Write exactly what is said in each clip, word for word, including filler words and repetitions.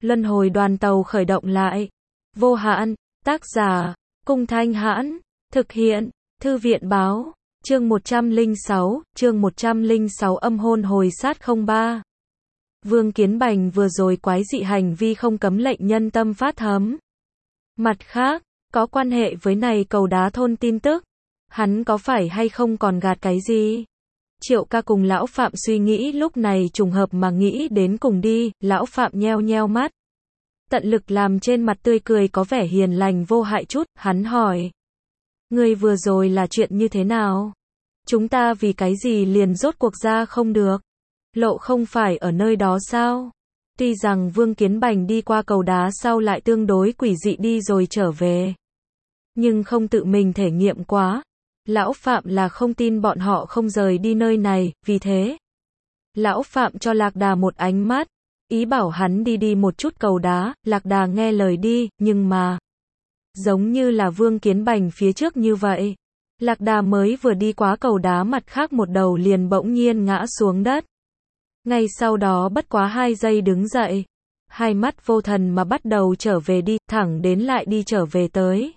Luân hồi đoàn tàu khởi động lại. Vô hạn, tác giả, Cung Thanh Hãn, thực hiện, Thư viện báo, chương một trăm lẻ sáu, chương một trăm lẻ sáu âm hôn hồi sát không ba. Vương Kiến Bành vừa rồi quái dị hành vi không cấm lệnh nhân tâm phát thấm. Mặt khác, có quan hệ với này cầu đá thôn tin tức, hắn có phải hay không còn gạt cái gì? Triệu ca cùng lão Phạm suy nghĩ lúc này trùng hợp mà nghĩ đến cùng đi, lão Phạm nheo nheo mắt. Tận lực làm trên mặt tươi cười có vẻ hiền lành vô hại chút, hắn hỏi. Người vừa rồi là chuyện như thế nào? Chúng ta vì cái gì liền rốt cuộc ra không được? Lộ không phải ở nơi đó sao? Tuy rằng Vương Kiến Bành đi qua cầu đá sau lại tương đối quỷ dị đi rồi trở về. Nhưng không tự mình thể nghiệm quá. Lão Phạm là không tin bọn họ không rời đi nơi này, vì thế. Lão Phạm cho Lạc Đà một ánh mắt, ý bảo hắn đi đi một chút cầu đá, Lạc Đà nghe lời đi, nhưng mà. Giống như là Vương Kiến Bành phía trước như vậy. Lạc Đà mới vừa đi quá cầu đá mặt khác một đầu liền bỗng nhiên ngã xuống đất. Ngay sau đó bất quá hai giây đứng dậy. Hai mắt vô thần mà bắt đầu trở về đi, thẳng đến lại đi trở về tới.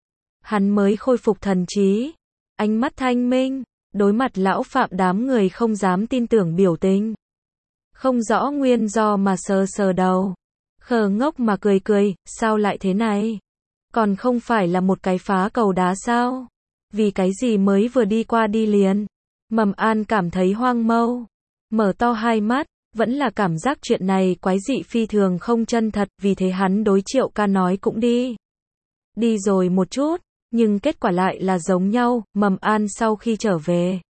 Hắn mới khôi phục thần trí. Ánh mắt thanh minh, đối mặt lão Phạm đám người không dám tin tưởng biểu tình. Không rõ nguyên do mà sờ sờ đầu. Khờ ngốc mà cười cười, sao lại thế này? Còn không phải là một cái phá cầu đá sao? Vì cái gì mới vừa đi qua đi liền? Mầm An cảm thấy hoang mâu. Mở to hai mắt, vẫn là cảm giác chuyện này quái dị phi thường không chân thật, vì thế hắn đối Triệu ca nói cũng đi. Đi rồi một chút. Nhưng kết quả lại là giống nhau, Mầm An sau khi trở về.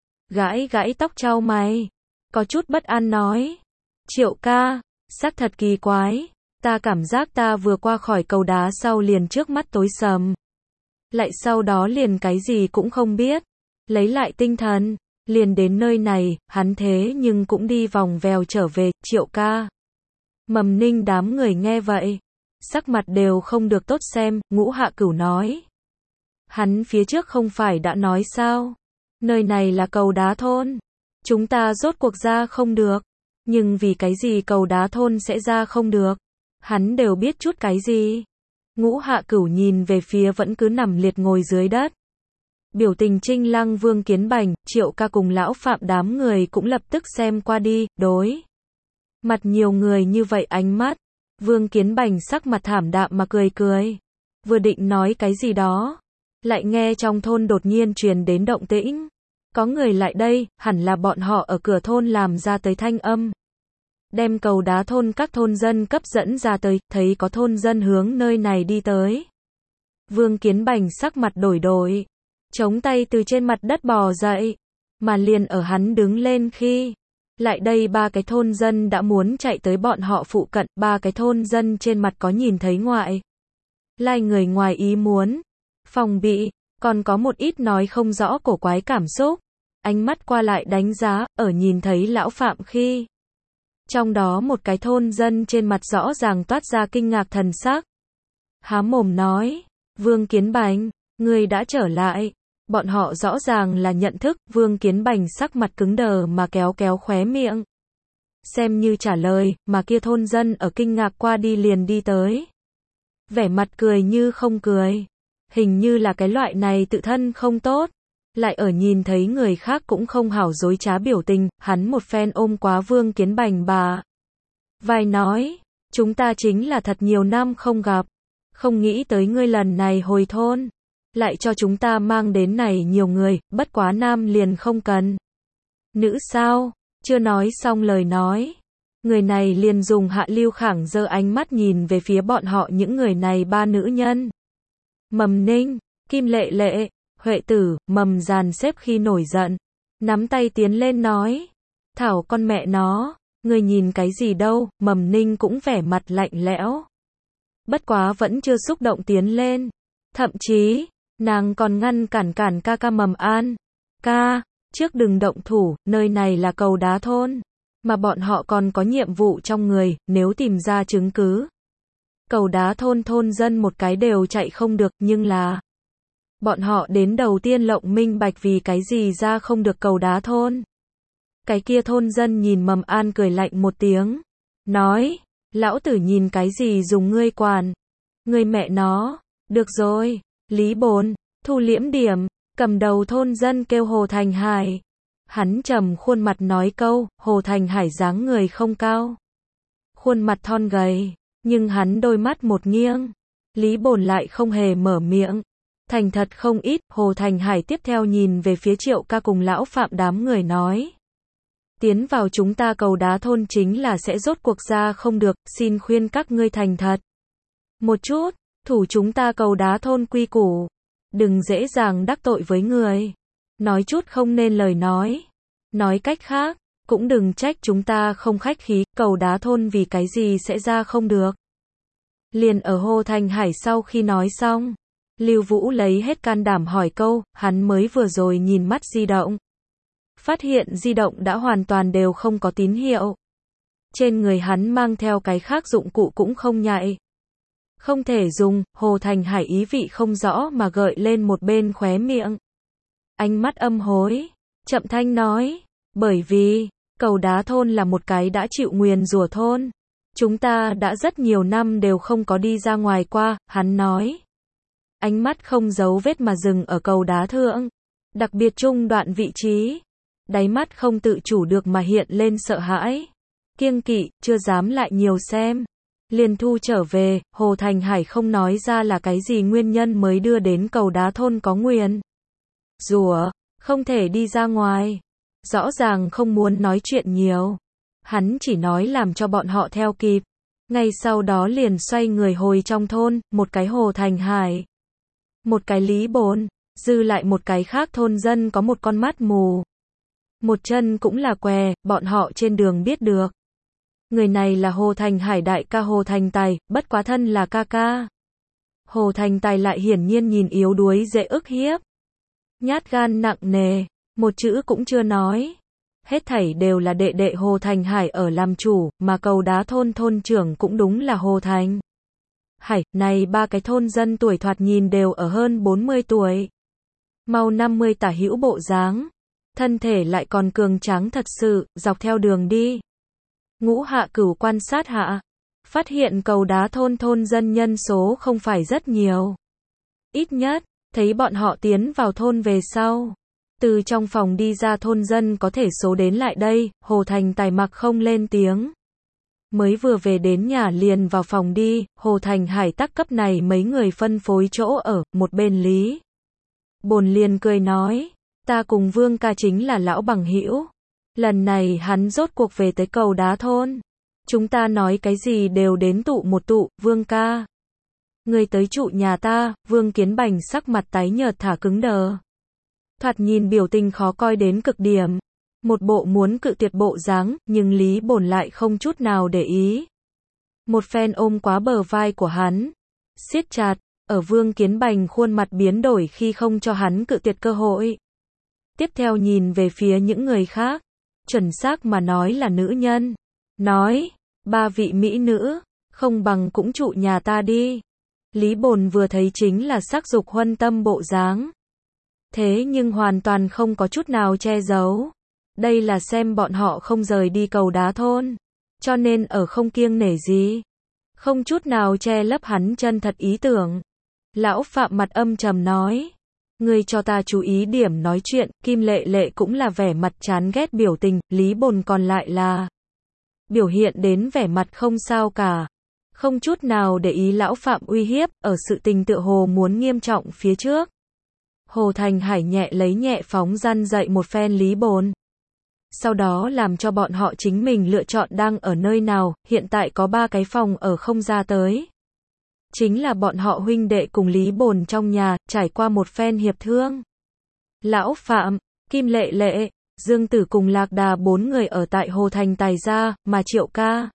Gãi gãi tóc trao mày. Có chút bất an nói. Triệu ca, xác thật kỳ quái. Ta cảm giác ta vừa qua khỏi cầu đá sau liền trước mắt tối sầm. Lại sau đó liền cái gì cũng không biết. Lấy lại tinh thần, liền đến nơi này, hắn thế nhưng cũng đi vòng vèo trở về, Triệu ca. Mầm Ninh đám người nghe vậy. Sắc mặt đều không được tốt xem, Ngũ Hạ Cửu nói. Hắn phía trước không phải đã nói sao? Nơi này là cầu đá thôn. Chúng ta rốt cuộc ra không được. Nhưng vì cái gì cầu đá thôn sẽ ra không được? Hắn đều biết chút cái gì? Ngũ Hạ Cửu nhìn về phía vẫn cứ nằm liệt ngồi dưới đất. Biểu tình Trinh Lăng Vương Kiến Bành, Triệu ca cùng lão Phạm đám người cũng lập tức xem qua đi, đối. Mặt nhiều người như vậy ánh mắt. Vương Kiến Bành sắc mặt thảm đạm mà cười cười. Vừa định nói cái gì đó. Lại nghe trong thôn đột nhiên truyền đến động tĩnh. Có người lại đây, hẳn là bọn họ ở cửa thôn làm ra tới thanh âm. Đem cầu đá thôn các thôn dân cấp dẫn ra tới, thấy có thôn dân hướng nơi này đi tới. Vương Kiến Bành sắc mặt đổi đổi. Chống tay từ trên mặt đất bò dậy. Mà liền ở hắn đứng lên khi. Lại đây ba cái thôn dân đã muốn chạy tới bọn họ phụ cận, ba cái thôn dân trên mặt có nhìn thấy ngoại. Lai người ngoài ý muốn. Phòng bị, còn có một ít nói không rõ cổ quái cảm xúc. Ánh mắt qua lại đánh giá, ở nhìn thấy lão Phạm khi. Trong đó một cái thôn dân trên mặt rõ ràng toát ra kinh ngạc thần sắc. Há mồm nói, Vương Kiến Bành, người đã trở lại. Bọn họ rõ ràng là nhận thức, Vương Kiến Bành sắc mặt cứng đờ mà kéo kéo khóe miệng. Xem như trả lời, mà kia thôn dân ở kinh ngạc qua đi liền đi tới. Vẻ mặt cười như không cười. Hình như là cái loại này tự thân không tốt. Lại ở nhìn thấy người khác cũng không hảo dối trá biểu tình, hắn một phen ôm quá Vương Kiến Bành bà. Vai nói, chúng ta chính là thật nhiều năm không gặp. Không nghĩ tới ngươi lần này hồi thôn. Lại cho chúng ta mang đến này nhiều người, bất quá nam liền không cần. Nữ sao? Chưa nói xong lời nói. Người này liền dùng Hạ Lưu Khảng giơ ánh mắt nhìn về phía bọn họ những người này ba nữ nhân. Mầm Ninh, Kim Lệ Lệ, Huệ Tử, Mầm dàn xếp khi nổi giận. Nắm tay tiến lên nói. Thảo con mẹ nó, người nhìn cái gì đâu, Mầm Ninh cũng vẻ mặt lạnh lẽo. Bất quá vẫn chưa xúc động tiến lên. Thậm chí, nàng còn ngăn cản cản ca ca Mầm An. Ca, trước đừng động thủ, nơi này là cầu đá thôn. Mà bọn họ còn có nhiệm vụ trong người, nếu tìm ra chứng cứ. Cầu đá thôn thôn dân một cái đều chạy không được, nhưng là. Bọn họ đến đầu tiên lộng minh bạch vì cái gì ra không được cầu đá thôn. Cái kia thôn dân nhìn Mầm An cười lạnh một tiếng. Nói, Lão tử nhìn cái gì dùng ngươi quản. Ngươi mẹ nó. Được rồi. Lý Bồn, thu liễm điểm, cầm đầu thôn dân kêu Hồ Thành Hải. Hắn trầm khuôn mặt nói câu, Hồ Thành Hải dáng người không cao. Khuôn mặt thon gầy, nhưng hắn đôi mắt một nghiêng. Lý Bồn lại không hề mở miệng. Thành thật không ít, Hồ Thành Hải tiếp theo nhìn về phía Triệu Ca cùng lão Phạm đám người nói. Tiến vào chúng ta cầu đá thôn chính là sẽ rốt cuộc ra không được, xin khuyên các ngươi thành thật. Một chút, thủ chúng ta cầu đá thôn quy củ. Đừng dễ dàng đắc tội với người. Nói chút không nên lời nói. Nói cách khác, cũng đừng trách chúng ta không khách khí, cầu đá thôn vì cái gì sẽ ra không được. Liền ở Hồ Thành Hải sau khi nói xong, Lưu Vũ lấy hết can đảm hỏi câu, hắn mới vừa rồi nhìn mắt di động. Phát hiện di động đã hoàn toàn đều không có tín hiệu. Trên người hắn mang theo cái khác dụng cụ cũng không nhạy. Không thể dùng, Hồ Thành Hải ý vị không rõ mà gợi lên một bên khóe miệng. Ánh mắt âm hối, chậm thanh nói, bởi vì, cầu đá thôn là một cái đã chịu nguyền rủa thôn. Chúng ta đã rất nhiều năm đều không có đi ra ngoài qua, hắn nói. Ánh mắt không giấu vết mà dừng ở cầu đá thượng. Đặc biệt trung đoạn vị trí. Đáy mắt không tự chủ được mà hiện lên sợ hãi. Kiêng kỵ, chưa dám lại nhiều xem. Liền thu trở về, Hồ Thành Hải không nói ra là cái gì nguyên nhân mới đưa đến cầu đá thôn có nguyền rủa, không thể đi ra ngoài. Rõ ràng không muốn nói chuyện nhiều. Hắn chỉ nói làm cho bọn họ theo kịp. Ngay sau đó liền xoay người hồi trong thôn, một cái Hồ Thành Hải. Một cái Lý Bồn, dư lại một cái khác thôn dân có một con mắt mù. Một chân cũng là què, bọn họ trên đường biết được. Người này là Hồ Thành Hải đại ca Hồ Thành Tài, bất quá thân là ca ca. Hồ Thành Tài lại hiển nhiên nhìn yếu đuối dễ ức hiếp. Nhát gan nặng nề, một chữ cũng chưa nói. Hết thảy đều là đệ đệ Hồ Thành Hải ở làm chủ, mà cầu đá thôn thôn trưởng cũng đúng là Hồ Thành Hải. Này ba cái thôn dân tuổi thoạt nhìn đều ở hơn bốn mươi tuổi. Mau năm mươi tả hữu bộ dáng. Thân thể lại còn cường tráng thật sự, dọc theo đường đi. Ngũ Hạ Cửu quan sát hạ. Phát hiện cầu đá thôn thôn dân nhân số không phải rất nhiều. Ít nhất, thấy bọn họ tiến vào thôn về sau. Từ trong phòng đi ra thôn dân có thể số đến lại đây, Hồ Thành Tài mặc không lên tiếng. Mới vừa về đến nhà liền vào phòng đi, Hồ Thành Hải tắc cấp này mấy người phân phối chỗ ở, một bên Lý Bồn liền cười nói, ta cùng Vương ca chính là lão bằng hữu. Lần này hắn rốt cuộc về tới cầu đá thôn. Chúng ta nói cái gì đều đến tụ một tụ, Vương ca. Người tới trụ nhà ta, Vương Kiến Bành sắc mặt tái nhợt thả cứng đờ. Thoạt nhìn biểu tình khó coi đến cực điểm. Một bộ muốn cự tuyệt bộ dáng, nhưng Lý Bồn lại không chút nào để ý. Một phen ôm quá bờ vai của hắn. Siết chặt, ở Vương Kiến Bành khuôn mặt biến đổi khi không cho hắn cự tuyệt cơ hội. Tiếp theo nhìn về phía những người khác. Chuẩn xác mà nói là nữ nhân. Nói, ba vị mỹ nữ, không bằng cũng trụ nhà ta đi. Lý Bồn vừa thấy chính là sắc dục huân tâm bộ dáng. Thế nhưng hoàn toàn không có chút nào che giấu. Đây là xem bọn họ không rời đi cầu đá thôn. Cho nên ở không kiêng nể gì. Không chút nào che lấp hắn chân thật ý tưởng. Lão Phạm mặt âm trầm nói. Ngươi cho ta chú ý điểm nói chuyện, Kim Lệ Lệ cũng là vẻ mặt chán ghét biểu tình, Lý Bồn còn lại là biểu hiện đến vẻ mặt không sao cả. Không chút nào để ý lão Phạm uy hiếp, ở sự tình tựa hồ muốn nghiêm trọng phía trước. Hồ Thành Hải nhẹ lấy nhẹ phóng răn dậy một phen Lý Bồn. Sau đó làm cho bọn họ chính mình lựa chọn đang ở nơi nào, hiện tại có ba cái phòng ở không ra tới. Chính là bọn họ huynh đệ cùng Lý Bồn trong nhà, trải qua một phen hiệp thương. Lão Phạm, Kim Lệ Lệ, Dương Tử cùng Lạc Đà bốn người ở tại Hồ Thành Tài gia, mà Triệu ca,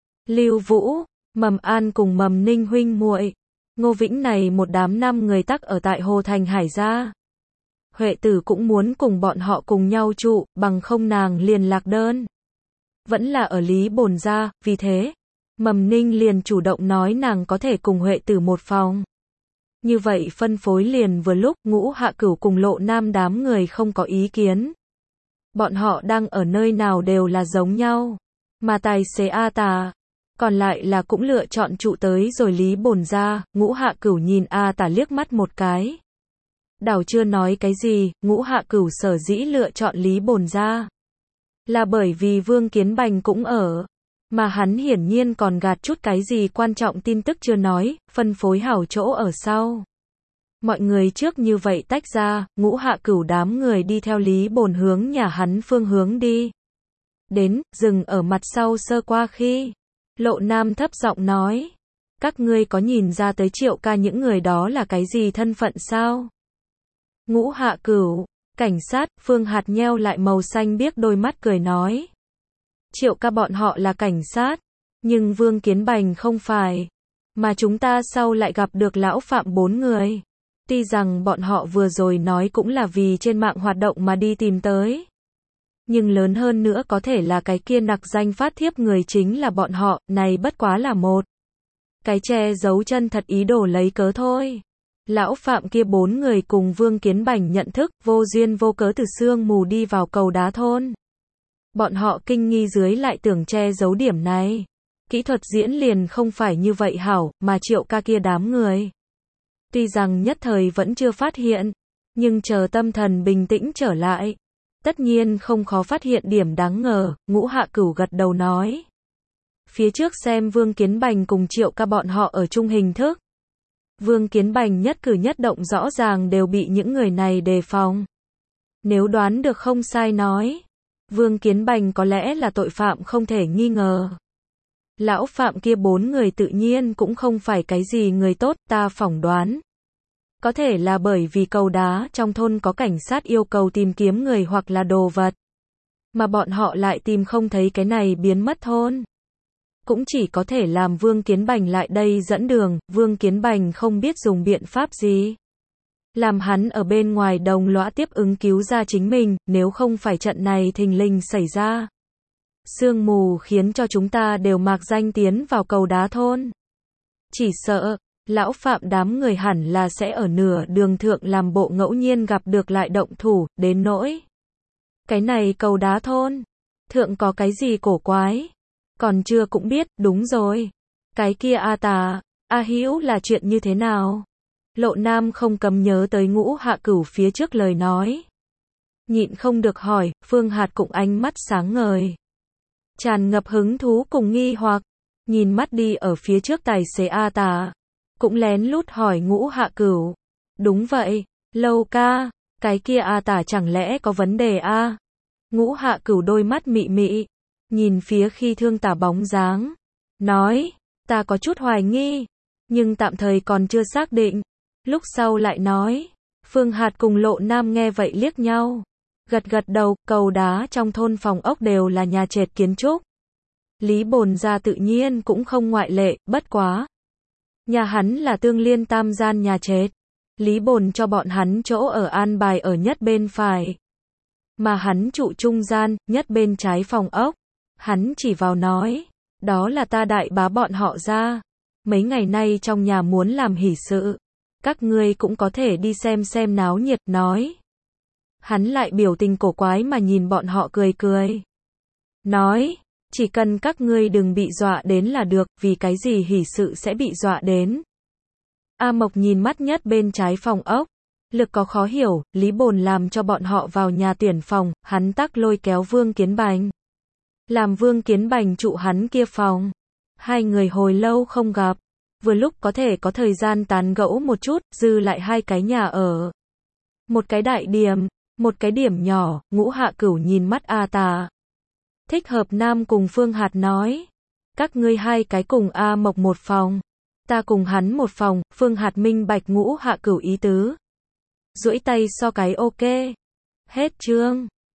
Lưu Vũ, Mầm An cùng Mầm Ninh huynh muội, Ngô Vĩnh này một đám năm người tắc ở tại Hồ Thành Hải gia. Huệ Tử cũng muốn cùng bọn họ cùng nhau trụ, bằng không nàng liền lạc đơn. Vẫn là ở Lý Bồn gia, vì thế, Mầm Ninh liền chủ động nói nàng có thể cùng Huệ Tử một phòng. Như vậy phân phối liền vừa lúc, Ngũ Hạ Cửu cùng Lộ Nam đám người không có ý kiến. Bọn họ đang ở nơi nào đều là giống nhau. Mà tài xế A Tà, Còn lại là cũng lựa chọn trụ tới rồi Lý Bồn ra, Ngũ Hạ Cửu nhìn A Tả liếc mắt một cái. Đảo chưa nói cái gì, Ngũ Hạ Cửu sở dĩ lựa chọn Lý Bồn ra. Là bởi vì Vương Kiến Bành cũng ở. Mà hắn hiển nhiên còn gạt chút cái gì quan trọng tin tức chưa nói, phân phối hảo chỗ ở sau. Mọi người trước như vậy tách ra, Ngũ Hạ Cửu đám người đi theo Lý Bồn hướng nhà hắn phương hướng đi. Đến, dừng ở mặt sau sơ qua khi. Lộ Nam thấp giọng nói. Các ngươi có nhìn ra tới Triệu ca những người đó là cái gì thân phận sao? Ngũ Hạ Cửu, cảnh sát, Phương Hạt nheo lại màu xanh biếc đôi mắt cười nói. Triệu ca bọn họ là cảnh sát, nhưng Vương Kiến Bành không phải. Mà chúng ta sau lại gặp được lão Phạm bốn người. Tuy rằng bọn họ vừa rồi nói cũng là vì trên mạng hoạt động mà đi tìm tới. Nhưng lớn hơn nữa có thể là cái kia nặc danh phát thiếp người chính là bọn họ, này bất quá là một. Cái che giấu chân thật ý đồ lấy cớ thôi. Lão Phạm kia bốn người cùng Vương Kiến Bành nhận thức, vô duyên vô cớ từ sương mù đi vào cầu đá thôn. Bọn họ kinh nghi dưới lại tưởng che giấu điểm này. Kỹ thuật diễn liền không phải như vậy hảo, mà Triệu ca kia đám người. Tuy rằng nhất thời vẫn chưa phát hiện, nhưng chờ tâm thần bình tĩnh trở lại. Tất nhiên không khó phát hiện điểm đáng ngờ, Ngũ Hạ Cửu gật đầu nói. Phía trước xem Vương Kiến Bành cùng Triệu ca bọn họ ở chung hình thức. Vương Kiến Bành nhất cử nhất động rõ ràng đều bị những người này đề phòng. Nếu đoán được không sai nói, Vương Kiến Bành có lẽ là tội phạm không thể nghi ngờ. Lão Phạm kia bốn người tự nhiên cũng không phải cái gì người tốt, ta phỏng đoán. Có thể là bởi vì cầu đá trong thôn có cảnh sát yêu cầu tìm kiếm người hoặc là đồ vật. Mà bọn họ lại tìm không thấy cái này biến mất thôn. Cũng chỉ có thể làm Vương Kiến Bành lại đây dẫn đường, Vương Kiến Bành không biết dùng biện pháp gì. Làm hắn ở bên ngoài đồng lõa tiếp ứng cứu ra chính mình, nếu không phải trận này thình lình xảy ra. Sương mù khiến cho chúng ta đều mạc danh tiến vào cầu đá thôn. Chỉ sợ, lão Phạm đám người hẳn là sẽ ở nửa đường thượng làm bộ ngẫu nhiên gặp được lại động thủ, đến nỗi. Cái này cầu đá thôn, thượng có cái gì cổ quái? Còn chưa cũng biết, đúng rồi. Cái kia A Tà, A Hữu là chuyện như thế nào? Lộ Nam không cấm nhớ tới Ngũ Hạ Cửu phía trước lời nói. Nhịn không được hỏi, Phương Hạt cũng ánh mắt sáng ngời. Tràn ngập hứng thú cùng nghi hoặc, nhìn mắt đi ở phía trước tài xế A Tà. Cũng lén lút hỏi Ngũ Hạ Cửu. Đúng vậy, Lâu ca, cái kia A Tà chẳng lẽ có vấn đề a? Ngũ Hạ Cửu đôi mắt mị mị, nhìn phía khi thương tả bóng dáng. Nói, ta có chút hoài nghi, nhưng tạm thời còn chưa xác định. Lúc sau lại nói, Phương Hạt cùng Lộ Nam nghe vậy liếc nhau. Gật gật đầu, cầu đá trong thôn phòng ốc đều là nhà trệt kiến trúc. Lý Bồn gia tự nhiên cũng không ngoại lệ, bất quá. Nhà hắn là tương liên tam gian nhà trệt. Lý Bồn cho bọn hắn chỗ ở an bài ở nhất bên phải. Mà hắn trụ trung gian, nhất bên trái phòng ốc. Hắn chỉ vào nói, đó là ta đại bá bọn họ ra. Mấy ngày nay trong nhà muốn làm hỷ sự. Các ngươi cũng có thể đi xem xem náo nhiệt, nói. Hắn lại biểu tình cổ quái mà nhìn bọn họ cười cười. Nói, chỉ cần các ngươi đừng bị dọa đến là được, vì cái gì hỷ sự sẽ bị dọa đến. A Mộc nhìn mắt nhất bên trái phòng ốc. Lực có khó hiểu, Lý Bồn làm cho bọn họ vào nhà tuyển phòng, hắn tắc lôi kéo Vương Kiến Bành. Làm Vương Kiến Bành trụ hắn kia phòng. Hai người hồi lâu không gặp. Vừa lúc có thể có thời gian tán gẫu một chút, dư lại hai cái nhà ở. Một cái đại điểm, một cái điểm nhỏ, Ngũ Hạ Cửu nhìn mắt A Tà. Thích Hợp Nam cùng Phương Hạt nói. Các ngươi hai cái cùng A Mộc một phòng. Ta cùng hắn một phòng, Phương Hạt minh bạch Ngũ Hạ Cửu ý tứ. Duỗi tay so cái ok. Hết chương.